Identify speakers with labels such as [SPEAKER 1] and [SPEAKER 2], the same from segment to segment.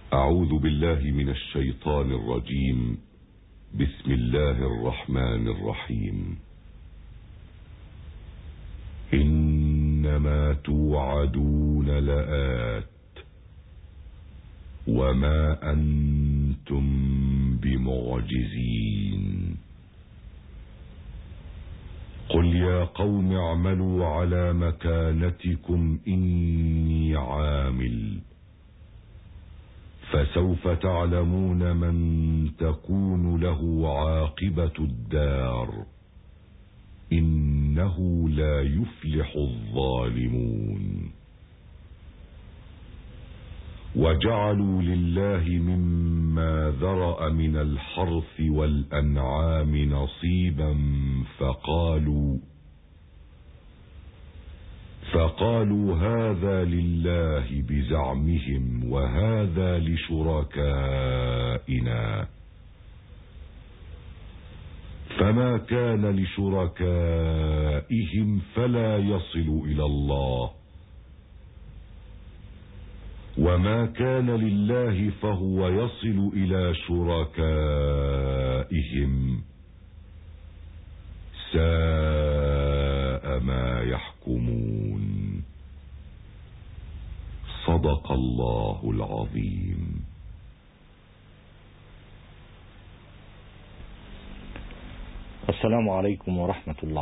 [SPEAKER 1] أعوذ بالله من الشيطان الرجيم. بسم الله الرحمن الرحيم. إنما توعدون لآت وما أنتم بمعجزين. قل يا قوم اعملوا على مكانتكم إني عامل فسوف تعلمون من تكون له عاقبة الدار إنه لا يفلح الظالمون. وجعلوا لله مما ذرأ من الحرث والأنعام نصيبا فقالوا هذا لله بزعمهم وهذا لشركائنا فما كان لشركائهم فلا يصل إلى الله وما كان لله فهو يصل إلى شركائهم ساء ما يحكمون. صدق الله العظيم.
[SPEAKER 2] السلام عليكم ورحمة الله.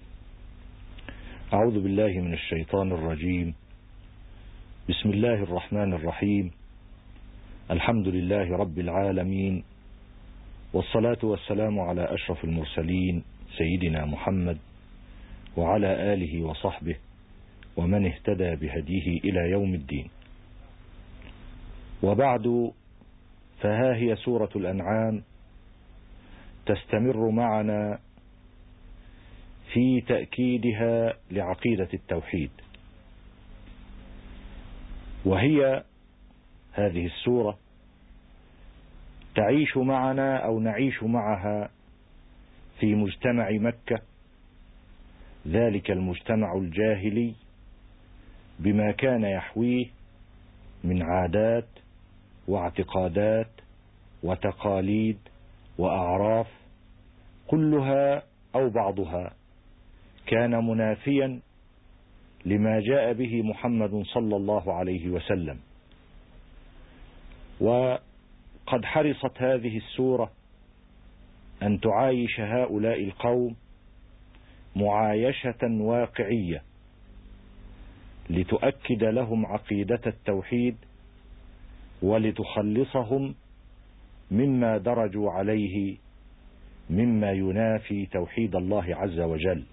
[SPEAKER 2] أعوذ بالله من الشيطان الرجيم. بسم الله الرحمن الرحيم. الحمد لله رب العالمين، والصلاة والسلام على أشرف المرسلين سيدنا محمد وعلى آله وصحبه ومن اهتدى بهديه إلى يوم الدين. وبعد، فها هي سورة الأنعام تستمر معنا في تأكيدها لعقيدة التوحيد. وهي هذه السورة تعيش معنا أو نعيش معها في مجتمع مكة، ذلك المجتمع الجاهلي بما كان يحويه من عادات واعتقادات وتقاليد وأعراف، كلها أو بعضها كان منافيا لما جاء به محمد صلى الله عليه وسلم. وقد حرصت هذه السورة أن تعايش هؤلاء القوم معايشة واقعية لتؤكد لهم عقيدة التوحيد ولتخلصهم مما درجوا عليه مما ينافي توحيد الله عز وجل.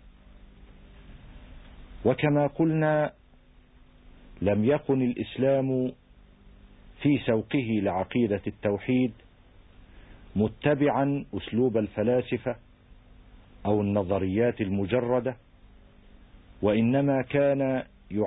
[SPEAKER 2] وكما قلنا، لم يكن الإسلام في سوقه لعقيدة التوحيد متبعا أسلوب الفلاسفة أو النظريات المجردة، وإنما كان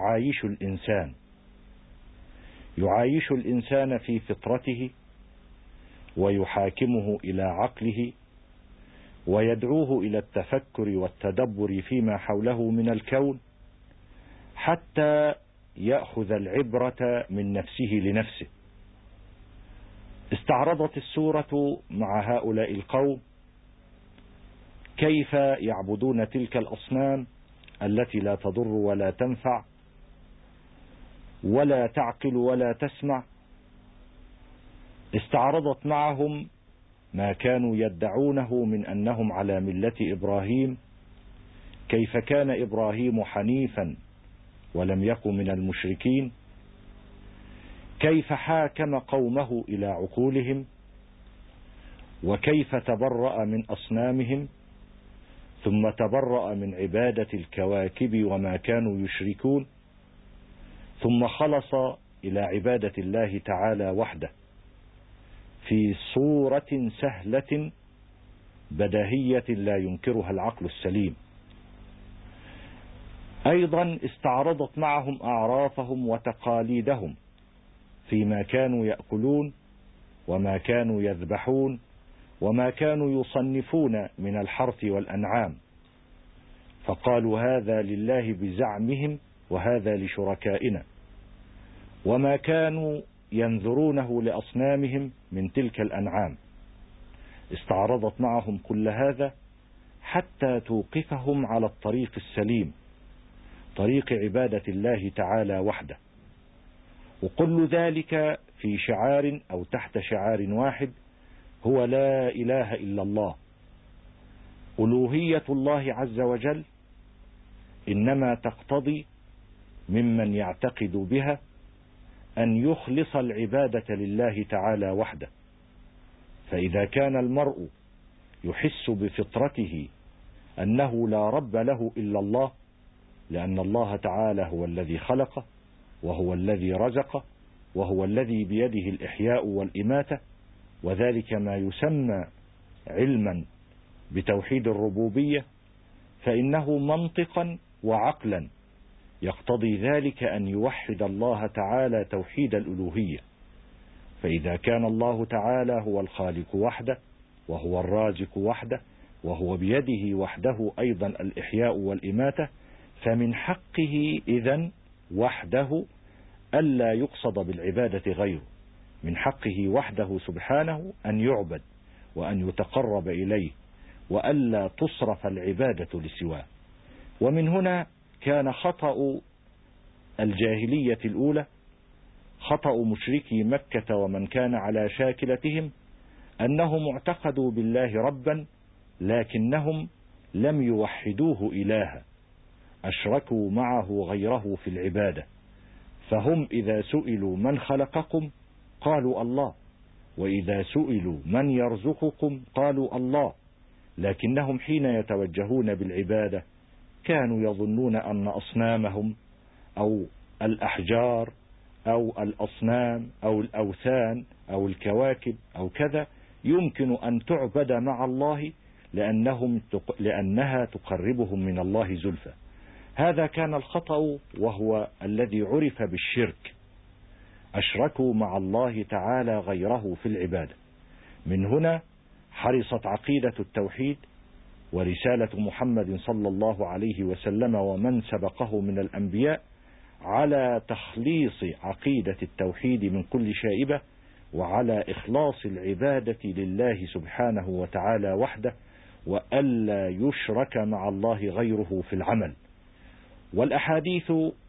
[SPEAKER 2] يعايش الإنسان في فطرته ويحاكمه إلى عقله ويدعوه إلى التفكر والتدبر فيما حوله من الكون حتى يأخذ العبرة من نفسه لنفسه. استعرضت السورة مع هؤلاء القوم كيف يعبدون تلك الأصنام التي لا تضر ولا تنفع ولا تعقل ولا تسمع. استعرضت معهم ما كانوا يدعونه من أنهم على ملة إبراهيم، كيف كان إبراهيم حنيفا ولم يكن من المشركين، كيف حاكم قومه إلى عقولهم، وكيف تبرأ من أصنامهم، ثم تبرأ من عبادة الكواكب وما كانوا يشركون، ثم خلص إلى عبادة الله تعالى وحده في صورة سهلة بديهية لا ينكرها العقل السليم. أيضا استعرضت معهم أعرافهم وتقاليدهم فيما كانوا يأكلون وما كانوا يذبحون وما كانوا يصنفون من الحرث والأنعام، فقالوا هذا لله بزعمهم وهذا لشركائنا، وما كانوا ينذرونه لأصنامهم من تلك الأنعام. استعرضت معهم كل هذا حتى توقفهم على الطريق السليم، طريق عبادة الله تعالى وحده. وكل ذلك في شعار أو تحت شعار واحد هو لا إله إلا الله. ألوهية الله عز وجل إنما تقتضي ممن يعتقد بها أن يخلص العبادة لله تعالى وحده. فإذا كان المرء يحس بفطرته أنه لا رب له إلا الله، لأن الله تعالى هو الذي خلقه وهو الذي رزقه وهو الذي بيده الإحياء والإماتة، وذلك ما يسمى علما بتوحيد الربوبية، فإنه منطقا وعقلا يقتضي ذلك أن يوحد الله تعالى توحيد الألوهية. فإذا كان الله تعالى هو الخالق وحده وهو الرازق وحده وهو بيده وحده أيضا الإحياء والإماتة، فمن حقه إذن وحده ألا يقصد بالعبادة غيره، من حقه وحده سبحانه أن يعبد وأن يتقرب إليه، وألا تصرف العبادة لسواه. ومن هنا كان خطأ الجاهلية الأولى، خطأ مشركي مكة ومن كان على شاكلتهم، أنهم اعتقدوا بالله ربا لكنهم لم يوحدوه إلها، أشركوا معه غيره في العبادة. فهم إذا سئلوا من خلقكم قالوا الله، وإذا سئلوا من يرزقكم قالوا الله، لكنهم حين يتوجهون بالعبادة كانوا يظنون أن أصنامهم أو الأحجار أو الأصنام أو الأوثان أو الكواكب أو كذا يمكن أن تعبد مع الله لأنها تقربهم من الله زلفى. هذا كان الخطأ، وهو الذي عرف بالشرك. أشركوا مع الله تعالى غيره في العبادة. من هنا حرصت عقيدة التوحيد ورسالة محمد صلى الله عليه وسلم ومن سبقه من الأنبياء على تخليص عقيدة التوحيد من كل شائبة، وعلى إخلاص العبادة لله سبحانه وتعالى وحده، وألا يشرك مع الله غيره في العمل. والأحاديث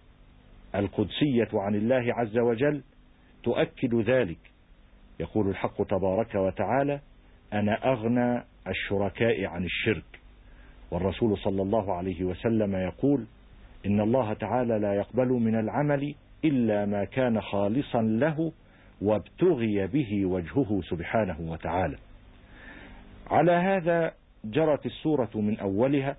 [SPEAKER 2] القدسية عن الله عز وجل تؤكد ذلك. يقول الحق تبارك وتعالى: أنا أغنى الشركاء عن الشرك. والرسول صلى الله عليه وسلم يقول: إن الله تعالى لا يقبل من العمل إلا ما كان خالصا له وابتغي به وجهه سبحانه وتعالى. على هذا جرت السورة من أولها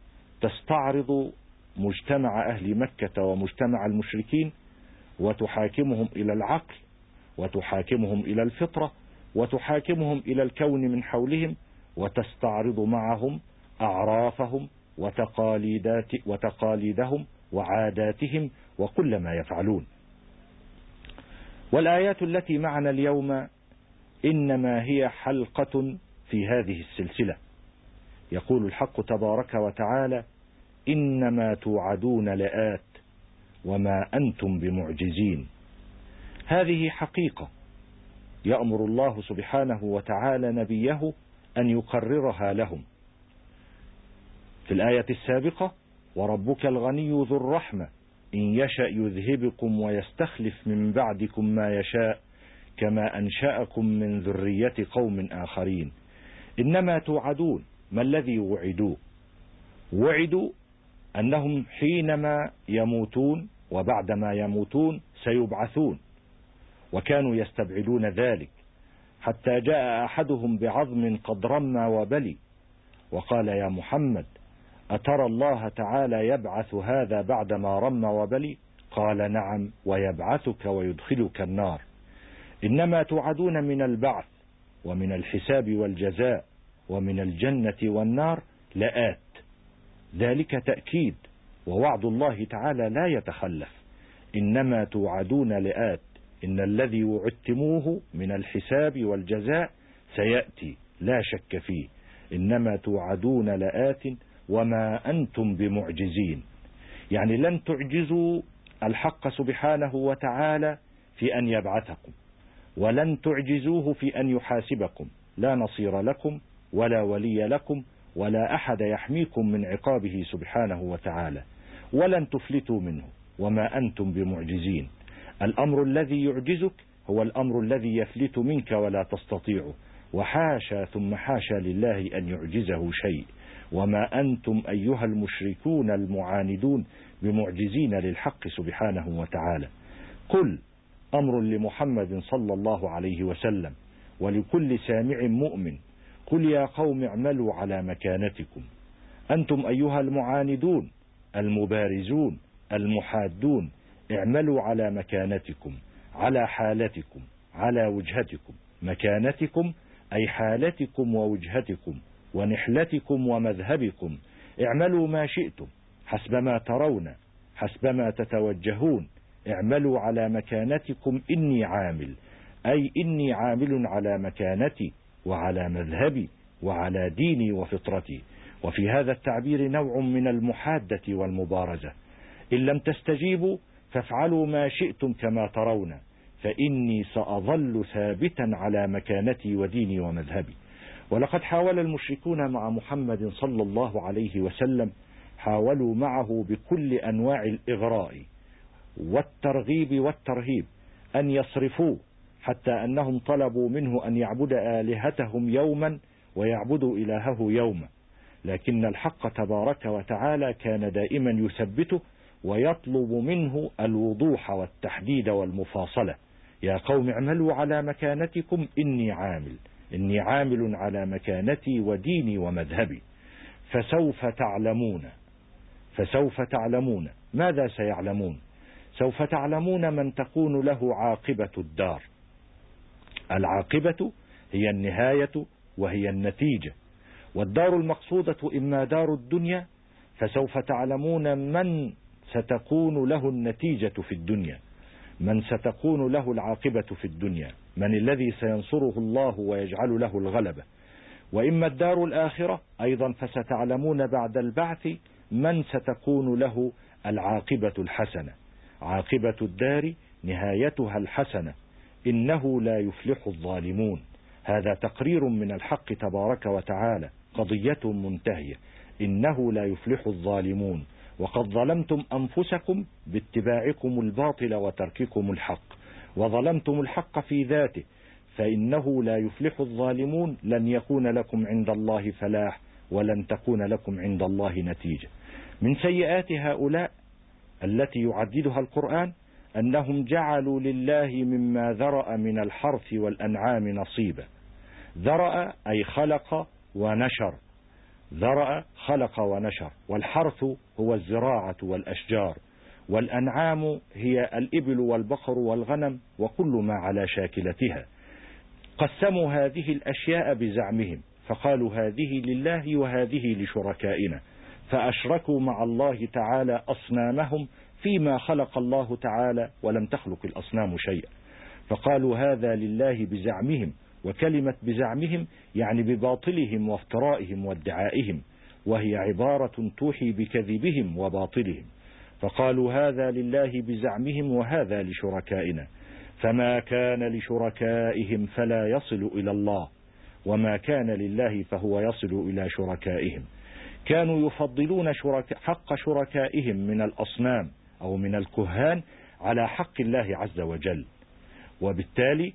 [SPEAKER 2] تستعرض مجتمع أهل مكة ومجتمع المشركين، وتحاكمهم إلى العقل، وتحاكمهم إلى الفطرة، وتحاكمهم إلى الكون من حولهم، وتستعرض معهم أعرافهم وتقاليدهم وعاداتهم وكل ما يفعلون. والآيات التي معنا اليوم إنما هي حلقة في هذه السلسلة. يقول الحق تبارك وتعالى: إنما توعدون لآت وما أنتم بمعجزين. هذه حقيقة يأمر الله سبحانه وتعالى نبيه أن يقررها لهم. في الآية السابقة: وربك الغني ذو الرحمة إن يشأ يذهبكم ويستخلف من بعدكم ما يشاء كما أنشأكم من ذرية قوم آخرين. إنما توعدون، ما الذي وعدوا أنهم حينما يموتون وبعدما يموتون سيبعثون، وكانوا يستبعدون ذلك، حتى جاء أحدهم بعظم قد رمى وبلي وقال: يا محمد أترى الله تعالى يبعث هذا بعدما رمى وبلي؟ قال: نعم، ويبعثك ويدخلك النار. إنما توعدون من البعث ومن الحساب والجزاء ومن الجنة والنار لآت. ذلك تأكيد، ووعد الله تعالى لا يتخلف. إنما توعدون لآت، إن الذي وعدتموه من الحساب والجزاء سيأتي لا شك فيه. إنما توعدون لآت وما أنتم بمعجزين، يعني لن تعجزوا الحق سبحانه وتعالى في أن يبعثكم، ولن تعجزوه في أن يحاسبكم، لا نصير لكم ولا ولي لكم ولا أحد يحميكم من عقابه سبحانه وتعالى، ولن تفلتوا منه وما أنتم بمعجزين. الأمر الذي يعجزك هو الأمر الذي يفلت منك ولا تستطيعه، وحاشا ثم حاشا لله أن يعجزه شيء، وما أنتم أيها المشركون المعاندون بمعجزين للحق سبحانه وتعالى. قل أمر لمحمد صلى الله عليه وسلم ولكل سامع مؤمن، قل يا قوم اعملوا على مكانتكم، أنتم أيها المعاندون المبارزون المحادون، اعملوا على مكانتكم، على حالتكم، على وجهتكم. مكانتكم أي حالتكم ووجهتكم ونحلتكم ومذهبكم، اعملوا ما شئتم حسب ما ترون، حسب ما تتوجهون، اعملوا على مكانتكم إني عامل، أي إني عامل على مكانتي وعلى مذهبي وعلى ديني وفطرتي. وفي هذا التعبير نوع من المحادة والمبارزة. إن لم تستجيبوا فافعلوا ما شئتم كما ترون، فإني سأظل ثابتا على مكانتي وديني ومذهبي. ولقد حاول المشركون مع محمد صلى الله عليه وسلم، حاولوا معه بكل أنواع الإغراء والترغيب والترهيب أن يصرفوه، حتى أنهم طلبوا منه أن يعبد آلهتهم يوما ويعبدوا إلهه يوما، لكن الحق تبارك وتعالى كان دائما يثبته ويطلب منه الوضوح والتحديد والمفاصلة. يا قوم اعملوا على مكانتكم إني عامل على مكانتي وديني ومذهبي. فسوف تعلمون. ماذا سيعلمون؟ سوف تعلمون من تكون له عاقبة الدار. العاقبة هي النهاية وهي النتيجة، والدار المقصودة إما دار الدنيا، فسوف تعلمون من ستكون له النتيجة في الدنيا، من ستكون له العاقبة في الدنيا، من الذي سينصره الله ويجعل له الغلبة. وإما الدار الآخرة أيضا، فستعلمون بعد البعث من ستكون له العاقبة الحسنة. عاقبة الدار نهايتها الحسنة، إنه لا يفلح الظالمون. هذا تقرير من الحق تبارك وتعالى، قضية منتهية، إنه لا يفلح الظالمون. وقد ظلمتم أنفسكم باتباعكم الباطل وترككم الحق، وظلمتم الحق في ذاته، فإنه لا يفلح الظالمون. لن يكون لكم عند الله فلاح، ولن تكون لكم عند الله نتيجة. من سيئات هؤلاء التي يعددها القرآن أنهم جعلوا لله مما ذرأ من الحرث والأنعام نصيبا. ذرأ أي خلق ونشر، ذرأ خلق ونشر، والحرث هو الزراعة والأشجار، والأنعام هي الإبل والبقر والغنم وكل ما على شاكلتها. قسموا هذه الأشياء بزعمهم، فقالوا هذه لله وهذه لشركائنا، فأشركوا مع الله تعالى أصنامهم فيما خلق الله تعالى ولم تخلق الأصنام شيئا. فقالوا هذا لله بزعمهم، وكلمة بزعمهم يعني بباطلهم وافترائهم وادعائهم، وهي عبارة توحي بكذبهم وباطلهم. فقالوا هذا لله بزعمهم وهذا لشركائنا، فما كان لشركائهم فلا يصل إلى الله، وما كان لله فهو يصل إلى شركائهم. كانوا يفضلون حق شركائهم من الأصنام أو من الكهان على حق الله عز وجل، وبالتالي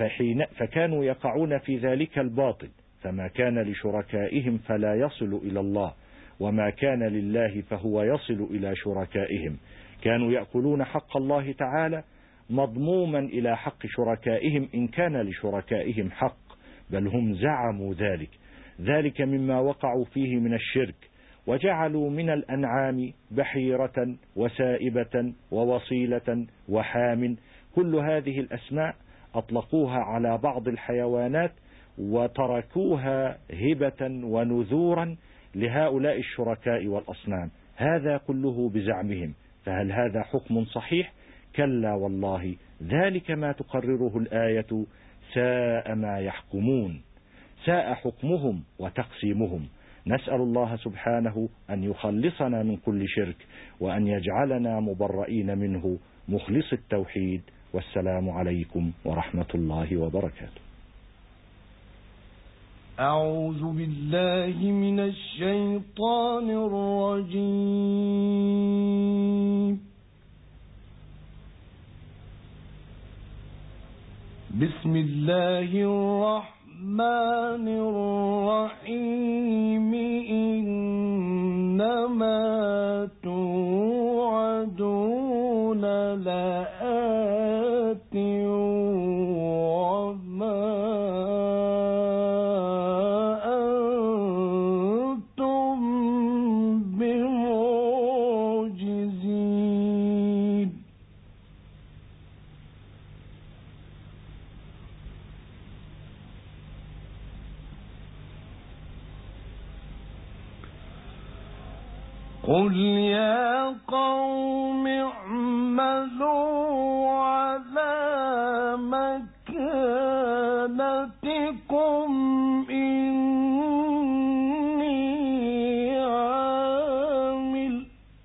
[SPEAKER 2] فكانوا يقعون في ذلك الباطل. فما كان لشركائهم فلا يصل إلى الله، وما كان لله فهو يصل إلى شركائهم. كانوا يأكلون حق الله تعالى مضموما إلى حق شركائهم إن كان لشركائهم حق، بل هم زعموا ذلك مما وقعوا فيه من الشرك، وجعلوا من الأنعام بحيرة وسائبة ووصيلة وحام. كل هذه الأسماء أطلقوها على بعض الحيوانات وتركوها هبة ونذورا لهؤلاء الشركاء والأصنام. هذا كله بزعمهم، فهل هذا حكم صحيح؟ كلا والله، ذلك ما تقرره الآية. ساء ما يحكمون، ساء حكمهم وتقسيمهم. نسأل الله سبحانه أن يخلصنا من كل شرك، وأن يجعلنا مبرئين منه، مخلص التوحيد والسلام عليكم ورحمة الله وبركاته.
[SPEAKER 3] أعوذ بالله من الشيطان الرجيم. بسم الله الرحمن الرحيم. إنما توعدون لآت وما أنتم بمعجزين. قل يا قوم اعملوا على مكانتكم إني عامل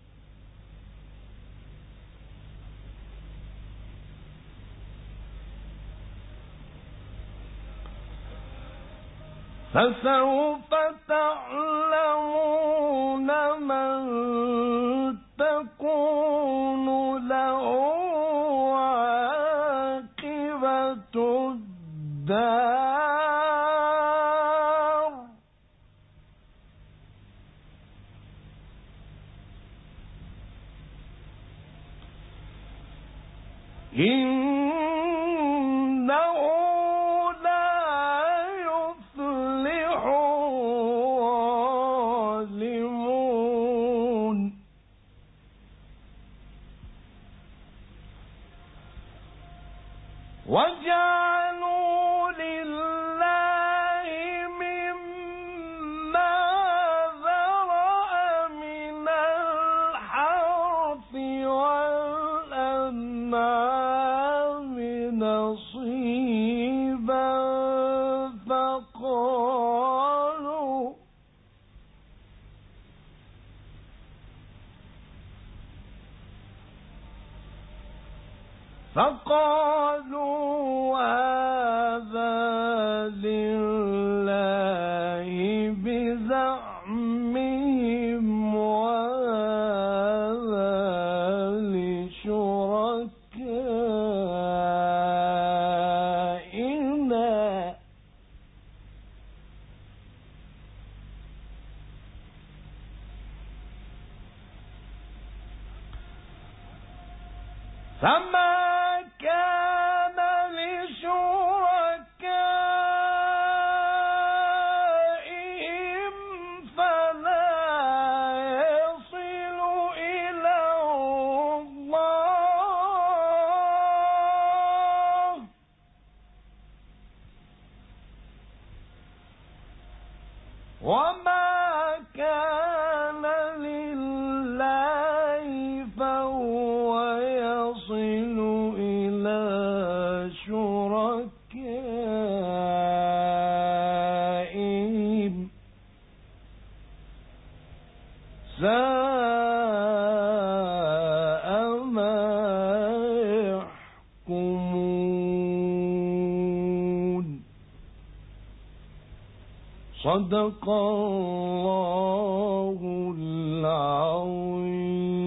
[SPEAKER 3] فسوف تعلمون من تكون له عاقبة الدار إنه لا يفلح الظالمون. وجعلوا لله مما ذرأ من الحرث والأنعام نصيبا فقالوا هذا لله بزعمهم وهذا لشركائنا فما كان لشركائهم فلا يصل إلى الله وما كان لله فهو يصل إلى شركائهم ساء ما يحكمون. صدق الله العظيم.